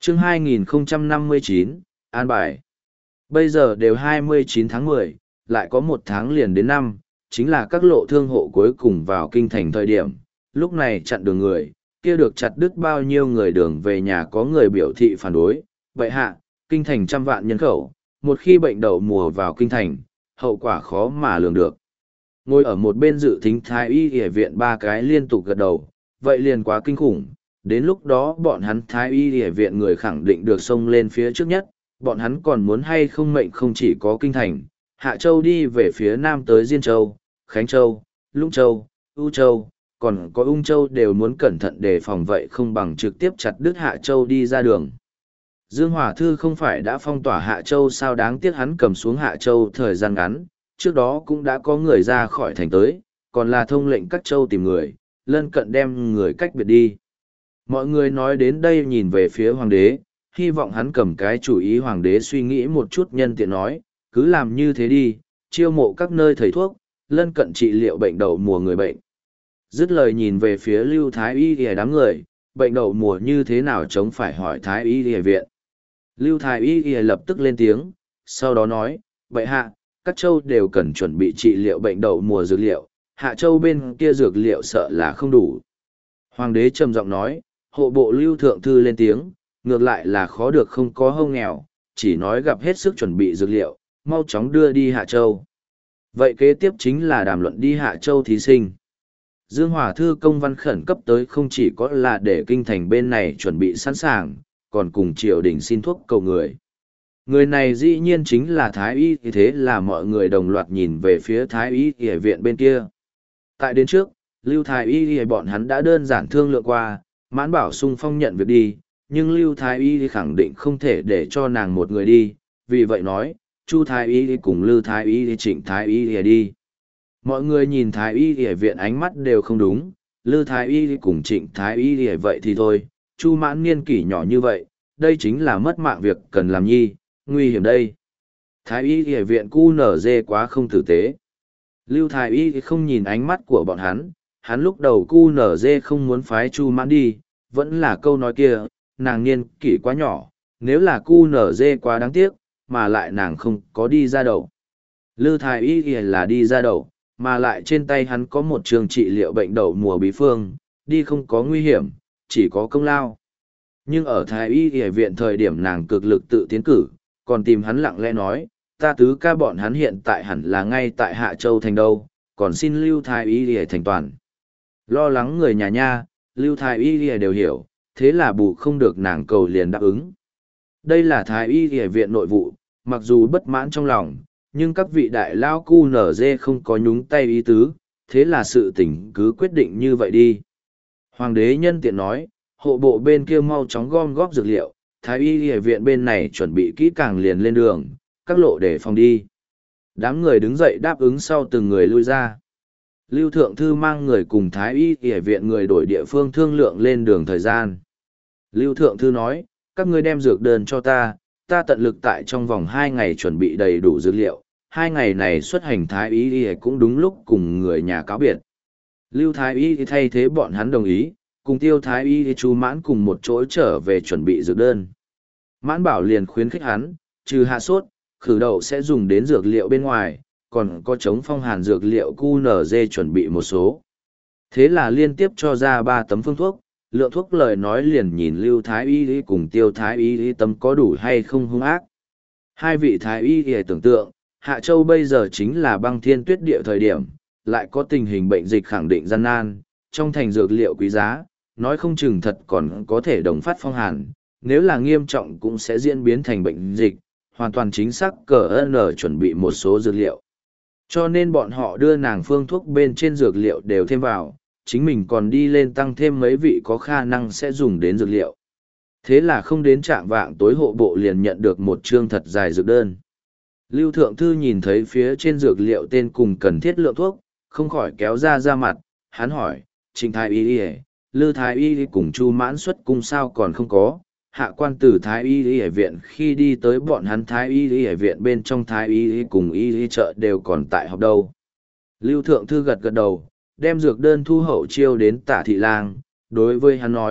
Chương 2059, An bài. Bây giờ đều 29 tháng 10, lại có một tháng liền đến năm, chính là các lộ thương hộ cuối cùng vào kinh thành thời điểm. Lúc này chặn đường người, kia được chặt đứt bao nhiêu người đường về nhà có người biểu thị phản đối. Vậy hạ, kinh thành trăm vạn nhân khẩu, một khi bệnh đậu mùa vào kinh thành, hậu quả khó mà lường được. Ngồi ở một bên dự thính thái y y viện ba cái liên tục gật đầu, vậy liền quá kinh khủng. Đến lúc đó bọn hắn thái y y viện người khẳng định được xông lên phía trước nhất, bọn hắn còn muốn hay không mệnh không chỉ có kinh thành, Hạ Châu đi về phía nam tới Diên Châu, Khánh Châu, Lũng Châu, U Châu, còn có Ung Châu đều muốn cẩn thận đề phòng vậy không bằng trực tiếp chặt đứt Hạ Châu đi ra đường. Dương Hỏa Thư không phải đã phong tỏa Hạ Châu sao, đáng tiếc hắn cầm xuống Hạ Châu thời gian ngắn, trước đó cũng đã có người ra khỏi thành tới, còn là thông lệnh các châu tìm người, lân cận đem người cách biệt đi. Mọi người nói đến đây nhìn về phía hoàng đế, hy vọng hắn cầm cái chủ ý. Hoàng đế suy nghĩ một chút nhân tiện nói, cứ làm như thế đi, chiêu mộ các nơi thầy thuốc, lân cận trị liệu bệnh đậu mùa người bệnh. Dứt lời nhìn về phía Lưu Thái Y Y đám người, bệnh đậu mùa như thế nào chống phải hỏi Thái Y Y viện. Lưu Thái Y Y lập tức lên tiếng, sau đó nói, bệ hạ, các châu đều cần chuẩn bị trị liệu bệnh đậu mùa dược liệu, Hạ Châu bên kia dược liệu sợ là không đủ. Hoàng đế trầm giọng nói, hộ bộ Lưu Thượng Thư lên tiếng, ngược lại là khó được không có hông nghèo, chỉ nói gặp hết sức chuẩn bị dược liệu, mau chóng đưa đi Hạ Châu. Vậy kế tiếp chính là đàm luận đi Hạ Châu thí sinh. Dương Hỏa Thư công văn khẩn cấp tới không chỉ có là để kinh thành bên này chuẩn bị sẵn sàng, còn cùng triều đình xin thuốc cầu người. Người này dĩ nhiên chính là Thái Y, thế là mọi người đồng loạt nhìn về phía Thái Y Y viện bên kia. Tại đến trước, Lưu Thái Y bọn hắn đã đơn giản thương lượng qua, Mãn Bảo sung phong nhận việc đi, nhưng Lưu Thái Y khẳng định không thể để cho nàng một người đi, vì vậy nói, Chu Thái Y cùng Lưu Thái Y Trịnh Thái Y đi. Mọi người nhìn Thái Y viện ánh mắt đều không đúng, Lưu Thái Y cùng Trịnh Thái Y vậy thì thôi, Chu Mãn niên kỷ nhỏ như vậy, đây chính là mất mạng việc cần làm nhi, nguy hiểm đây. Thái Y viện cu nở dê quá không tử tế. Lưu Thái Y không nhìn ánh mắt của bọn hắn lúc đầu cu nở dê không muốn phái Chu Mãn đi, vẫn là câu nói kia, nàng niên kỷ quá nhỏ, nếu là cu nở dê quá đáng tiếc, mà lại nàng không có đi ra đầu. Lưu Thái Y là đi ra đầu, mà lại trên tay hắn có một trường trị liệu bệnh đậu mùa bí phương, đi không có nguy hiểm, chỉ có công lao. Nhưng ở Thái Y viện thời điểm nàng cực lực tự tiến cử, còn tìm hắn lặng lẽ nói, ta tứ ca bọn hắn hiện tại hẳn là ngay tại Hạ Châu thành đâu, còn xin Lưu Thái Y thành toàn. Lo lắng người nhà nha, Lưu Thái Y đều hiểu, thế là bù không được nàng cầu liền đáp ứng. Đây là Thái Y viện nội vụ, mặc dù bất mãn trong lòng, nhưng các vị đại lao cu nở dê không có nhúng tay ý tứ, thế là sự tình cứ quyết định như vậy đi. Hoàng đế nhân tiện nói, hộ bộ bên kia mau chóng gom góp dược liệu, Thái Y viện bên này chuẩn bị kỹ càng liền lên đường, các lộ để phòng đi. Đám người đứng dậy đáp ứng sau từng người lui ra. Lưu Thượng Thư mang người cùng Thái Y viện người đổi địa phương thương lượng lên đường thời gian. Lưu Thượng Thư nói, các ngươi đem dược đơn cho ta tận lực tại trong vòng 2 ngày chuẩn bị đầy đủ dược liệu, 2 ngày này xuất hành Thái Y cũng đúng lúc cùng người nhà cáo biệt. Lưu Thái Y thay thế bọn hắn đồng ý, cùng Tiêu Thái Y Chu Mãn cùng một chỗ trở về chuẩn bị dược đơn. Mãn Bảo liền khuyến khích hắn, trừ hạ sốt, khử đậu sẽ dùng đến dược liệu bên ngoài, còn có chống phong hàn dược liệu QNZ chuẩn bị một số. Thế là liên tiếp cho ra 3 tấm phương thuốc, lượng thuốc lời nói liền nhìn Lưu Thái Y cùng Tiêu Thái Y tâm có đủ hay không hung ác. Hai vị Thái Y tưởng tượng, Hạ Châu bây giờ chính là băng thiên tuyết địa thời điểm, lại có tình hình bệnh dịch khẳng định gian nan, trong thành dược liệu quý giá, nói không chừng thật còn có thể đồng phát phong hàn, nếu là nghiêm trọng cũng sẽ diễn biến thành bệnh dịch, hoàn toàn chính xác CN chuẩn bị một số dược liệu. Cho nên bọn họ đưa nàng phương thuốc bên trên dược liệu đều thêm vào, chính mình còn đi lên tăng thêm mấy vị có khả năng sẽ dùng đến dược liệu. Thế là không đến trạng vạng tối hộ bộ liền nhận được một chương thật dài dược đơn. Lưu Thượng Thư nhìn thấy phía trên dược liệu tên cùng cần thiết lượng thuốc, không khỏi kéo ra mặt, hắn hỏi, Trịnh Thái Y, Lư Thái Y cùng Chu Mãn xuất cung sao còn không có, hạ quan từ Thái Y viện khi đi tới bọn hắn Thái Y viện bên trong Thái Y cùng Y chợ đều còn tại học đâu. Lưu Thượng Thư gật gật đầu, đem dược đơn thu hậu chiêu đến Tả Thị Lang, đối với hắn nói,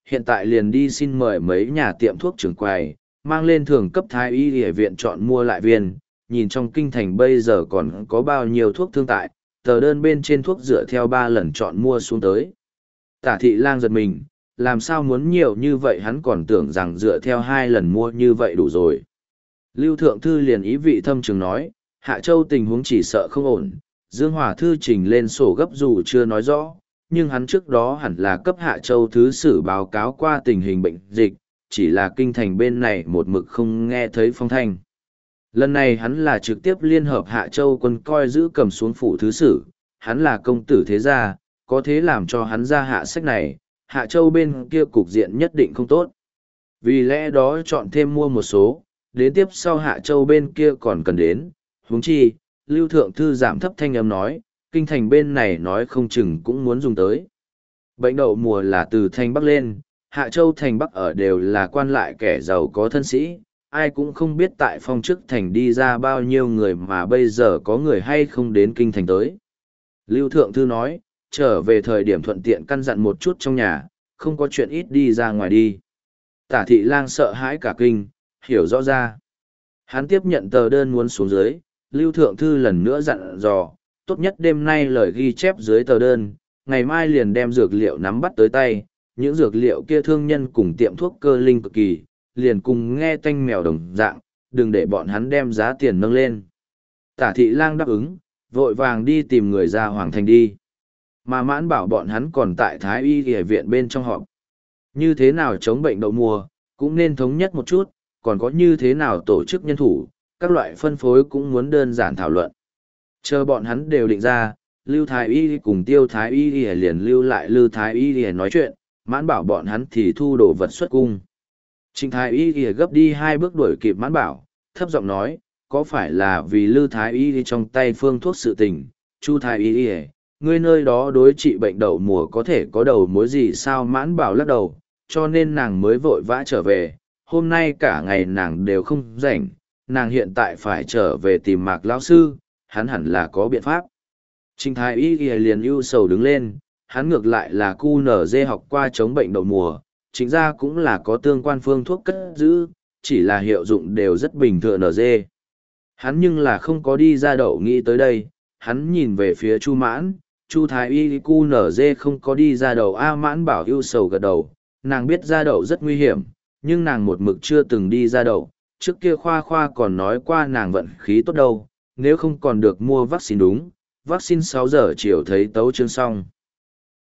hiện tại liền đi xin mời mấy nhà tiệm thuốc trưởng quầy, mang lên thường cấp thái y y viện chọn mua lại viên, nhìn trong kinh thành bây giờ còn có bao nhiêu thuốc thương tại, tờ đơn bên trên thuốc dựa theo 3 lần chọn mua xuống tới. Tả thị lang giật mình, làm sao muốn nhiều như vậy, hắn còn tưởng rằng dựa theo 2 lần mua như vậy đủ rồi. Lưu Thượng Thư liền ý vị thâm trường nói, Hạ Châu tình huống chỉ sợ không ổn, Dương Hòa Thư trình lên sổ gấp dù chưa nói rõ, nhưng hắn trước đó hẳn là cấp Hạ Châu Thứ Sử báo cáo qua tình hình bệnh dịch, chỉ là kinh thành bên này một mực không nghe thấy phong thanh. Lần này hắn là trực tiếp liên hợp Hạ Châu quân coi giữ cầm xuống phủ Thứ Sử, hắn là công tử thế gia, có thế làm cho hắn ra hạ sách này, Hạ Châu bên kia cục diện nhất định không tốt. Vì lẽ đó chọn thêm mua một số, đến tiếp sau Hạ Châu bên kia còn cần đến, huống chi, Lưu Thượng Thư giảm thấp thanh âm nói, kinh thành bên này nói không chừng cũng muốn dùng tới. Bệnh đậu mùa là từ thành Bắc lên, Hạ Châu thành Bắc ở đều là quan lại kẻ giàu có thân sĩ, ai cũng không biết tại phong chức thành đi ra bao nhiêu người mà bây giờ có người hay không đến kinh thành tới. Lưu Thượng Thư nói, trở về thời điểm thuận tiện căn dặn một chút trong nhà, không có chuyện ít đi ra ngoài đi. Tả thị lang sợ hãi cả kinh, hiểu rõ ra. Hắn tiếp nhận tờ đơn muốn xuống dưới, Lưu Thượng Thư lần nữa dặn dò, tốt nhất đêm nay lời ghi chép dưới tờ đơn, ngày mai liền đem dược liệu nắm bắt tới tay, những dược liệu kia thương nhân cùng tiệm thuốc cơ linh cực kỳ, liền cùng nghe tanh mèo đồng dạng, đừng để bọn hắn đem giá tiền nâng lên. Tả thị lang đáp ứng, vội vàng đi tìm người ra Hoàng Thành đi. Mà Mãn Bảo bọn hắn còn tại Thái Y Y viện bên trong họp. Như thế nào chống bệnh đậu mùa, cũng nên thống nhất một chút, còn có như thế nào tổ chức nhân thủ, các loại phân phối cũng muốn đơn giản thảo luận. Chờ bọn hắn đều định ra, Lưu Thái Y cùng Tiêu Thái Y liền lưu lại Lưu Thái Y nói chuyện, Mãn Bảo bọn hắn thì thu đồ vật xuất cung. Trịnh Thái Y gấp đi 2 bước đuổi kịp Mãn Bảo, thấp giọng nói, có phải là vì Lưu Thái Y trong tay phương thuốc sự tình, Chu Thái Y, ngươi nơi đó đối trị bệnh đậu mùa có thể có đầu mối gì sao? Mãn Bảo lắc đầu, cho nên nàng mới vội vã trở về, hôm nay cả ngày nàng đều không rảnh, nàng hiện tại phải trở về tìm Mạc lão sư, hắn hẳn là có biện pháp. Trịnh Thái Y liền ưu sầu đứng lên, hắn ngược lại là QNZ học qua chống bệnh đậu mùa, chính ra cũng là có tương quan phương thuốc cất giữ, chỉ là hiệu dụng đều rất bình thường NG. Hắn nhưng là không có đi ra đậu nghĩ tới đây, hắn nhìn về phía Chu Mãn, Chu Thái Y QNZ không có đi ra đậu. Mãn Bảo ưu sầu gật đầu, nàng biết ra đậu rất nguy hiểm, nhưng nàng một mực chưa từng đi ra đậu, trước kia Khoa Khoa còn nói qua nàng vận khí tốt đâu, nếu không còn được mua vaccine đúng, vaccine 6 giờ chiều thấy tấu chương xong.